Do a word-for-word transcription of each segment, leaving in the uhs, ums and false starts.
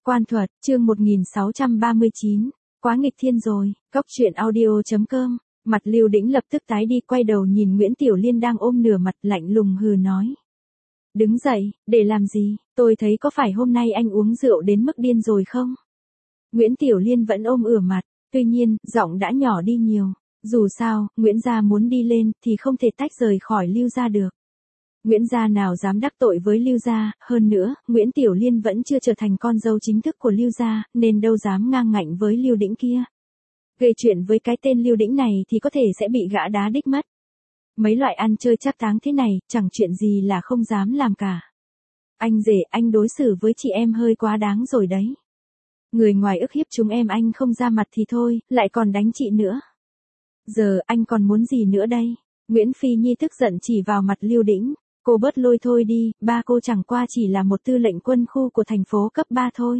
Quan thuật, chương một nghìn sáu trăm ba mươi chín, quá nghịch thiên rồi, Cóc truyện audio chấm com, mặt Lưu Đĩnh lập tức tái đi quay đầu nhìn Nguyễn Tiểu Liên đang ôm nửa mặt lạnh lùng hừ nói. Đứng dậy, để làm gì, tôi thấy có phải hôm nay anh uống rượu đến mức điên rồi không? Nguyễn Tiểu Liên vẫn ôm ửa mặt, tuy nhiên, giọng đã nhỏ đi nhiều, dù sao, Nguyễn gia muốn đi lên thì không thể tách rời khỏi Lưu gia được. Nguyễn gia nào dám đắc tội với Lưu gia, hơn nữa, Nguyễn Tiểu Liên vẫn chưa trở thành con dâu chính thức của Lưu gia, nên đâu dám ngang ngạnh với Lưu Đĩnh kia. Gây chuyện với cái tên Lưu Đĩnh này thì có thể sẽ bị gã đá đích mất. Mấy loại ăn chơi trác táng thế này, chẳng chuyện gì là không dám làm cả. Anh rể, anh đối xử với chị em hơi quá đáng rồi đấy. Người ngoài ức hiếp chúng em anh không ra mặt thì thôi, lại còn đánh chị nữa. Giờ anh còn muốn gì nữa đây? Nguyễn Phi Nhi tức giận chỉ vào mặt Lưu Đĩnh. Cô bớt lôi thôi đi, ba cô chẳng qua chỉ là một tư lệnh quân khu của thành phố cấp ba thôi.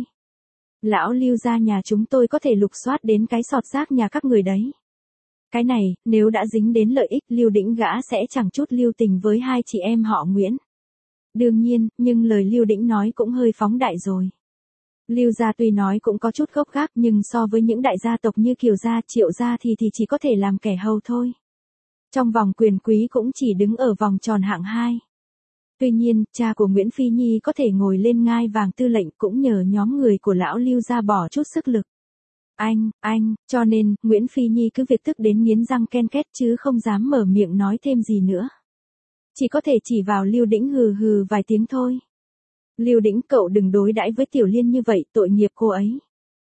Lão Lưu gia nhà chúng tôi có thể lục soát đến cái sọt rác nhà các người đấy. Cái này, nếu đã dính đến lợi ích Lưu Đĩnh gã sẽ chẳng chút lưu tình với hai chị em họ Nguyễn. Đương nhiên, nhưng lời Lưu Đĩnh nói cũng hơi phóng đại rồi. Lưu gia tuy nói cũng có chút gốc gác nhưng so với những đại gia tộc như Kiều gia, Triệu gia thì thì chỉ có thể làm kẻ hầu thôi. Trong vòng quyền quý cũng chỉ đứng ở vòng tròn hạng hai. Tuy nhiên, cha của Nguyễn Phi Nhi có thể ngồi lên ngai vàng tư lệnh cũng nhờ nhóm người của lão Lưu gia bỏ chút sức lực. Anh, anh, cho nên, Nguyễn Phi Nhi cứ việc tức đến nghiến răng ken két chứ không dám mở miệng nói thêm gì nữa. Chỉ có thể chỉ vào Lưu Đĩnh hừ hừ vài tiếng thôi. Lưu Đĩnh, cậu đừng đối đãi với Tiểu Liên như vậy, tội nghiệp cô ấy.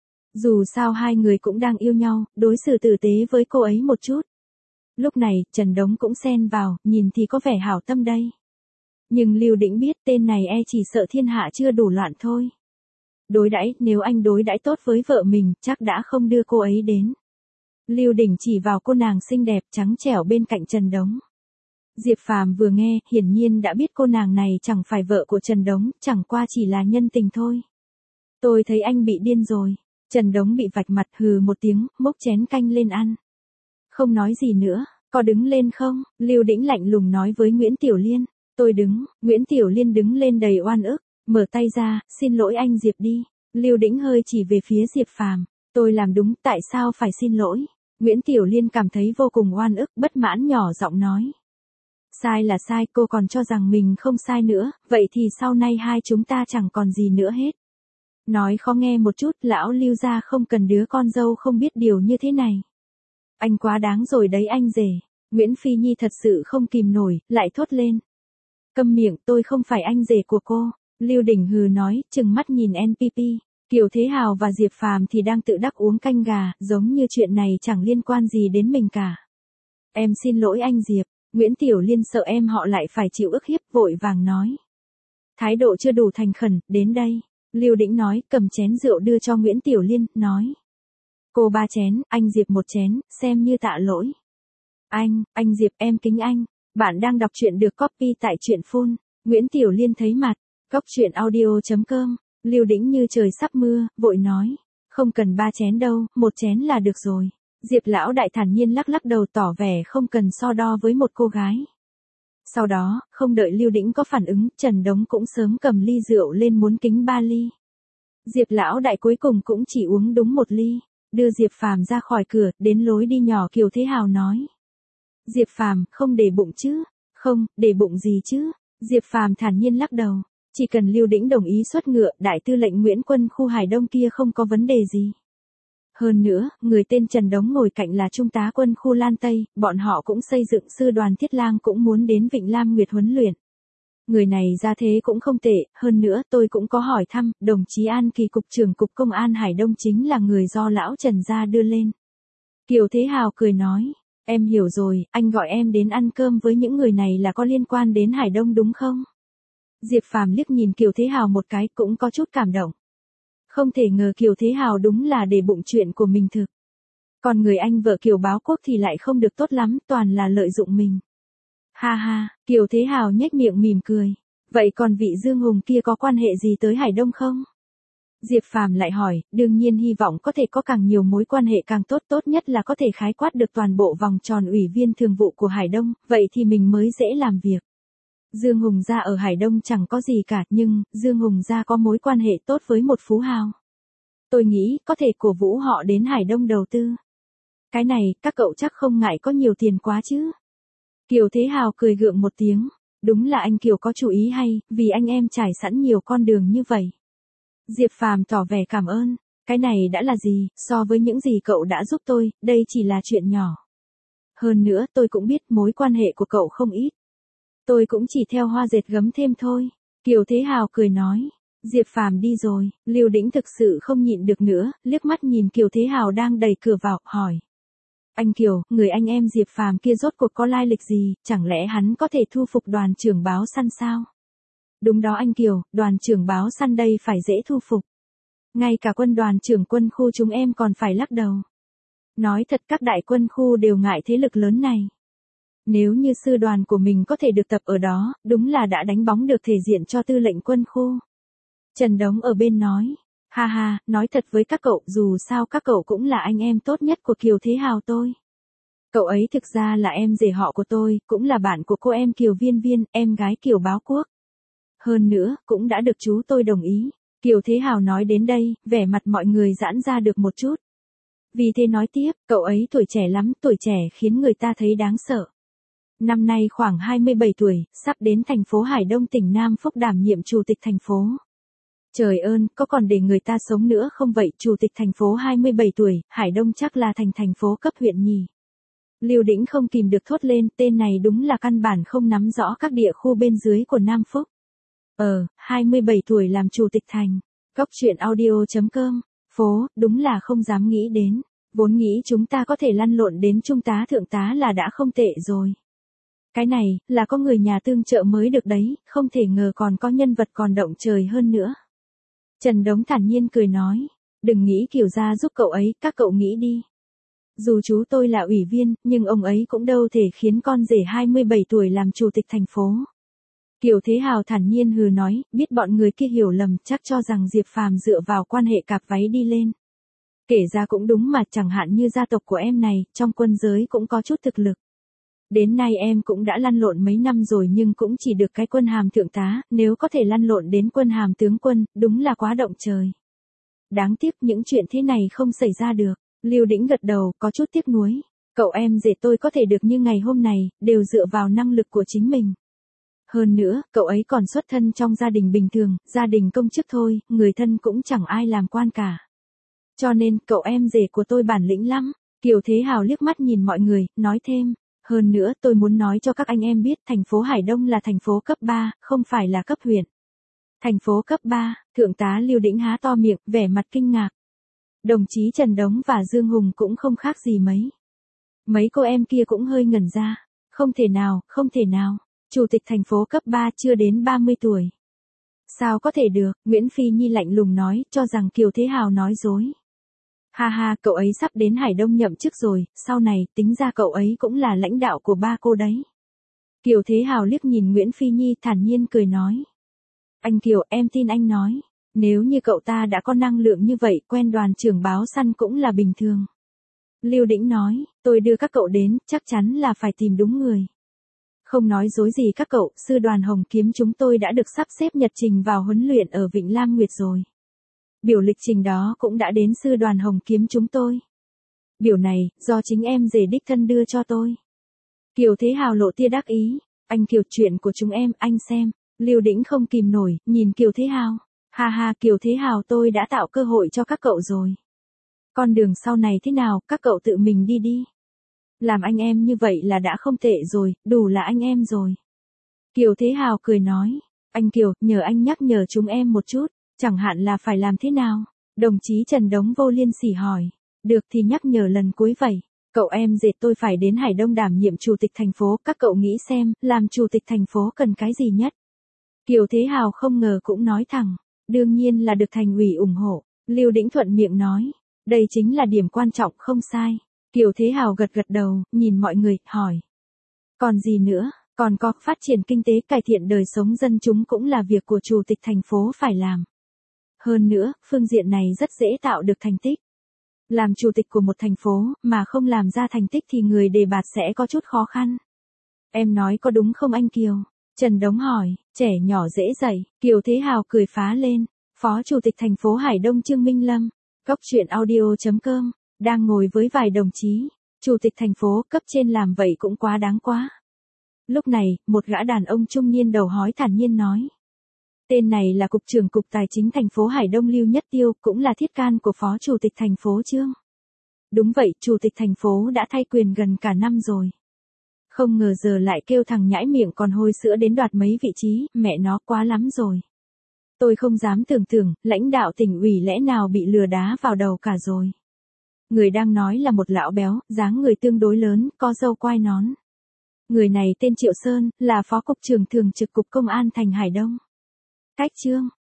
Dù sao hai người cũng đang yêu nhau, đối xử tử tế với cô ấy một chút. Lúc này, Trần Đống cũng xen vào, nhìn thì có vẻ hảo tâm đây. Nhưng Lưu Đĩnh biết tên này e chỉ sợ thiên hạ chưa đủ loạn thôi. Đối đãi, nếu anh đối đãi tốt với vợ mình, chắc đã không đưa cô ấy đến. Lưu Đỉnh chỉ vào cô nàng xinh đẹp trắng trẻo bên cạnh Trần Đống. Diệp Phàm vừa nghe, hiển nhiên đã biết cô nàng này chẳng phải vợ của Trần Đống, chẳng qua chỉ là nhân tình thôi. Tôi thấy anh bị điên rồi. Trần Đống bị vạch mặt hừ một tiếng, múc chén canh lên ăn. Không nói gì nữa, có đứng lên không? Lưu Đĩnh lạnh lùng nói với Nguyễn Tiểu Liên. Tôi đứng, Nguyễn Tiểu Liên đứng lên đầy oan ức, mở tay ra, xin lỗi anh Diệp đi. Lưu Đĩnh hơi chỉ về phía Diệp Phàm, tôi làm đúng, tại sao phải xin lỗi? Nguyễn Tiểu Liên cảm thấy vô cùng oan ức, bất mãn nhỏ giọng nói. Sai là sai, cô còn cho rằng mình không sai nữa, vậy thì sau này hai chúng ta chẳng còn gì nữa hết. Nói khó nghe một chút, lão Lưu gia không cần đứa con dâu không biết điều như thế này. Anh quá đáng rồi đấy anh rể. Nguyễn Phi Nhi thật sự không kìm nổi, lại thốt lên. Câm miệng, tôi không phải anh rể của cô. Lưu Đỉnh hừ nói, trừng mắt nhìn en pê pê. Kiều Thế Hào và Diệp Phàm thì đang tự đắc uống canh gà, giống như chuyện này chẳng liên quan gì đến mình cả. Em xin lỗi anh Diệp. Nguyễn Tiểu Liên sợ em họ lại phải chịu ức hiếp, vội vàng nói. Thái độ chưa đủ thành khẩn, đến đây. Lưu Đĩnh nói, cầm chén rượu đưa cho Nguyễn Tiểu Liên, nói. Cô ba chén, anh Diệp một chén, xem như tạ lỗi. Anh, anh Diệp, em kính anh. Bạn đang đọc truyện được copy tại truyện phone. Nguyễn Tiểu Liên thấy mặt. Cóc truyện audio chấm com. Lưu Đĩnh như trời sắp mưa, vội nói. Không cần ba chén đâu, một chén là được rồi. Diệp lão đại thản nhiên lắc lắc đầu tỏ vẻ không cần so đo với một cô gái. Sau đó, không đợi Lưu Đĩnh có phản ứng, Trần Đống cũng sớm cầm ly rượu lên muốn kính ba ly. Diệp lão đại cuối cùng cũng chỉ uống đúng một ly, đưa Diệp Phàm ra khỏi cửa, đến lối đi nhỏ Kiều Thế Hào nói. Diệp Phàm, không để bụng chứ? Không, để bụng gì chứ? Diệp Phàm thản nhiên lắc đầu, chỉ cần Lưu Đĩnh đồng ý xuất ngựa, đại tư lệnh Nguyễn quân khu Hải Đông kia không có vấn đề gì. Hơn nữa, người tên Trần Đống ngồi cạnh là trung tá quân khu Lan Tây, bọn họ cũng xây dựng sư đoàn Thiết Lang cũng muốn đến Vịnh Lam Nguyệt huấn luyện. Người này ra thế cũng không tệ, hơn nữa tôi cũng có hỏi thăm, đồng chí An Kỳ cục trưởng cục công an Hải Đông chính là người do lão Trần gia đưa lên. Kiều Thế Hào cười nói, em hiểu rồi, anh gọi em đến ăn cơm với những người này là có liên quan đến Hải Đông đúng không? Diệp Phàm liếc nhìn Kiều Thế Hào một cái cũng có chút cảm động. Không thể ngờ Kiều Thế Hào đúng là để bụng chuyện của mình thực. Còn người anh vợ Kiều Báo Quốc thì lại không được tốt lắm, toàn là lợi dụng mình. Ha ha, Kiều Thế Hào nhếch miệng mỉm cười. Vậy còn vị Dương Hùng kia có quan hệ gì tới Hải Đông không? Diệp Phàm lại hỏi, đương nhiên hy vọng có thể có càng nhiều mối quan hệ càng tốt, tốt nhất là có thể khái quát được toàn bộ vòng tròn ủy viên thường vụ của Hải Đông, vậy thì mình mới dễ làm việc. Dương Hùng gia ở Hải Đông chẳng có gì cả, nhưng Dương Hùng gia có mối quan hệ tốt với một phú hào. Tôi nghĩ có thể cổ vũ họ đến Hải Đông đầu tư. Cái này, các cậu chắc không ngại có nhiều tiền quá chứ. Kiều Thế Hào cười gượng một tiếng. Đúng là anh Kiều có chủ ý hay, vì anh em trải sẵn nhiều con đường như vậy. Diệp Phàm tỏ vẻ cảm ơn. Cái này đã là gì, so với những gì cậu đã giúp tôi, đây chỉ là chuyện nhỏ. Hơn nữa tôi cũng biết mối quan hệ của cậu không ít. Tôi cũng chỉ theo hoa dệt gấm thêm thôi. Kiều Thế Hào cười nói. Diệp Phàm đi rồi, Lưu Đĩnh thực sự không nhịn được nữa, liếc mắt nhìn Kiều Thế Hào đang đẩy cửa vào, hỏi. Anh Kiều, người anh em Diệp Phàm kia rốt cuộc có lai lịch gì, chẳng lẽ hắn có thể thu phục đoàn trưởng báo săn sao? Đúng đó anh Kiều, đoàn trưởng báo săn đây phải dễ thu phục. Ngay cả quân đoàn trưởng quân khu chúng em còn phải lắc đầu. Nói thật các đại quân khu đều ngại thế lực lớn này. Nếu như sư đoàn của mình có thể được tập ở đó, đúng là đã đánh bóng được thể diện cho tư lệnh quân khu. Trần Đống ở bên nói, ha ha, nói thật với các cậu, dù sao các cậu cũng là anh em tốt nhất của Kiều Thế Hào tôi. Cậu ấy thực ra là em rể họ của tôi, cũng là bạn của cô em Kiều Viên Viên, em gái Kiều Báo Quốc. Hơn nữa, cũng đã được chú tôi đồng ý. Kiều Thế Hào nói đến đây, vẻ mặt mọi người giãn ra được một chút. Vì thế nói tiếp, cậu ấy tuổi trẻ lắm, tuổi trẻ khiến người ta thấy đáng sợ. Năm nay khoảng hai mươi bảy tuổi, sắp đến thành phố Hải Đông tỉnh Nam Phúc đảm nhiệm chủ tịch thành phố. Trời ơn, có còn để người ta sống nữa không vậy, chủ tịch thành phố hai mươi bảy tuổi, Hải Đông chắc là thành thành phố cấp huyện nhỉ. Lưu Đĩnh không kìm được thốt lên, tên này đúng là căn bản không nắm rõ các địa khu bên dưới của Nam Phúc. Ờ, hai mươi bảy tuổi làm chủ tịch thành. Góc truyện audio chấm com. Phố, đúng là không dám nghĩ đến. Vốn nghĩ chúng ta có thể lăn lộn đến trung tá thượng tá là đã không tệ rồi. Cái này, là có người nhà tương trợ mới được đấy, không thể ngờ còn có nhân vật còn động trời hơn nữa. Trần Đống thản nhiên cười nói, đừng nghĩ Kiều gia giúp cậu ấy, các cậu nghĩ đi. Dù chú tôi là ủy viên, nhưng ông ấy cũng đâu thể khiến con rể hai mươi bảy tuổi làm chủ tịch thành phố. Kiều Thế Hào thản nhiên hừ nói, biết bọn người kia hiểu lầm, chắc cho rằng Diệp Phàm dựa vào quan hệ cạp váy đi lên. Kể ra cũng đúng mà, chẳng hạn như gia tộc của em này, trong quân giới cũng có chút thực lực. Đến nay em cũng đã lăn lộn mấy năm rồi nhưng cũng chỉ được cái quân hàm thượng tá, nếu có thể lăn lộn đến quân hàm tướng quân, đúng là quá động trời. Đáng tiếc những chuyện thế này không xảy ra được. Lưu Đĩnh gật đầu, có chút tiếc nuối. Cậu em rể tôi có thể được như ngày hôm này, đều dựa vào năng lực của chính mình. Hơn nữa, cậu ấy còn xuất thân trong gia đình bình thường, gia đình công chức thôi, người thân cũng chẳng ai làm quan cả. Cho nên, cậu em rể của tôi bản lĩnh lắm. Kiều Thế Hào liếc mắt nhìn mọi người, nói thêm. Hơn nữa, tôi muốn nói cho các anh em biết, thành phố Hải Đông là thành phố cấp ba, không phải là cấp huyện. Thành phố cấp ba, thượng tá Lưu Đĩnh há to miệng, vẻ mặt kinh ngạc. Đồng chí Trần Đống và Dương Hùng cũng không khác gì mấy. Mấy cô em kia cũng hơi ngẩn ra. Không thể nào, không thể nào. Chủ tịch thành phố cấp ba chưa đến ba mươi tuổi. Sao có thể được, Nguyễn Phi Nhi lạnh lùng nói, cho rằng Kiều Thế Hào nói dối. Ha ha, cậu ấy sắp đến Hải Đông nhậm chức rồi, sau này, tính ra cậu ấy cũng là lãnh đạo của ba cô đấy. Kiều Thế Hào liếc nhìn Nguyễn Phi Nhi thản nhiên cười nói. Anh Kiều, em tin anh nói. Nếu như cậu ta đã có năng lượng như vậy, quen đoàn trưởng báo săn cũng là bình thường. Lưu Đĩnh nói, tôi đưa các cậu đến, chắc chắn là phải tìm đúng người. Không nói dối gì các cậu, sư đoàn Hồng Kiếm chúng tôi đã được sắp xếp nhật trình vào huấn luyện ở Vịnh Lam Nguyệt rồi. Biểu lịch trình đó cũng đã đến sư đoàn Hồng Kiếm chúng tôi. Biểu này, do chính em rể đích thân đưa cho tôi. Kiều Thế Hào lộ tia đắc ý. Anh Kiều, chuyện của chúng em, anh xem. Lưu Đĩnh không kìm nổi, nhìn Kiều Thế Hào. Ha ha, Kiều Thế Hào, tôi đã tạo cơ hội cho các cậu rồi. Con đường sau này thế nào, các cậu tự mình đi đi. Làm anh em như vậy là đã không tệ rồi, đủ là anh em rồi. Kiều Thế Hào cười nói. Anh Kiều, nhờ anh nhắc nhở chúng em một chút. Chẳng hạn là phải làm thế nào? Đồng chí Trần Đống vô liên sỉ hỏi. Được thì nhắc nhở lần cuối vậy. Cậu em dệt tôi phải đến Hải Đông đảm nhiệm chủ tịch thành phố. Các cậu nghĩ xem, làm chủ tịch thành phố cần cái gì nhất? Kiều Thế Hào không ngờ cũng nói thẳng. Đương nhiên là được thành ủy ủng hộ. Lưu Đĩnh thuận miệng nói. Đây chính là điểm quan trọng, không sai. Kiều Thế Hào gật gật đầu, nhìn mọi người, hỏi. Còn gì nữa? Còn có phát triển kinh tế, cải thiện đời sống dân chúng cũng là việc của chủ tịch thành phố phải làm. Hơn nữa, phương diện này rất dễ tạo được thành tích. Làm chủ tịch của một thành phố, mà không làm ra thành tích thì người đề bạt sẽ có chút khó khăn. Em nói có đúng không anh Kiều? Trần Đống hỏi, trẻ nhỏ dễ dạy, Kiều Thế Hào cười phá lên. Phó chủ tịch thành phố Hải Đông Trương Minh Lâm. Cốc truyện audio chấm com, đang ngồi với vài đồng chí, chủ tịch thành phố cấp trên làm vậy cũng quá đáng quá. Lúc này, một gã đàn ông trung niên đầu hói thản nhiên nói. Tên này là Cục trưởng Cục Tài chính thành phố Hải Đông Lưu Nhất Tiêu, cũng là thiết can của Phó Chủ tịch thành phố Trương. Đúng vậy, Chủ tịch thành phố đã thay quyền gần cả năm rồi. Không ngờ giờ lại kêu thằng nhãi miệng còn hôi sữa đến đoạt mấy vị trí, mẹ nó quá lắm rồi. Tôi không dám tưởng tượng, lãnh đạo tỉnh ủy lẽ nào bị lừa đá vào đầu cả rồi. Người đang nói là một lão béo, dáng người tương đối lớn, có râu quai nón. Người này tên Triệu Sơn, là Phó Cục trưởng Thường trực Cục Công an thành Hải Đông. Cách Trương,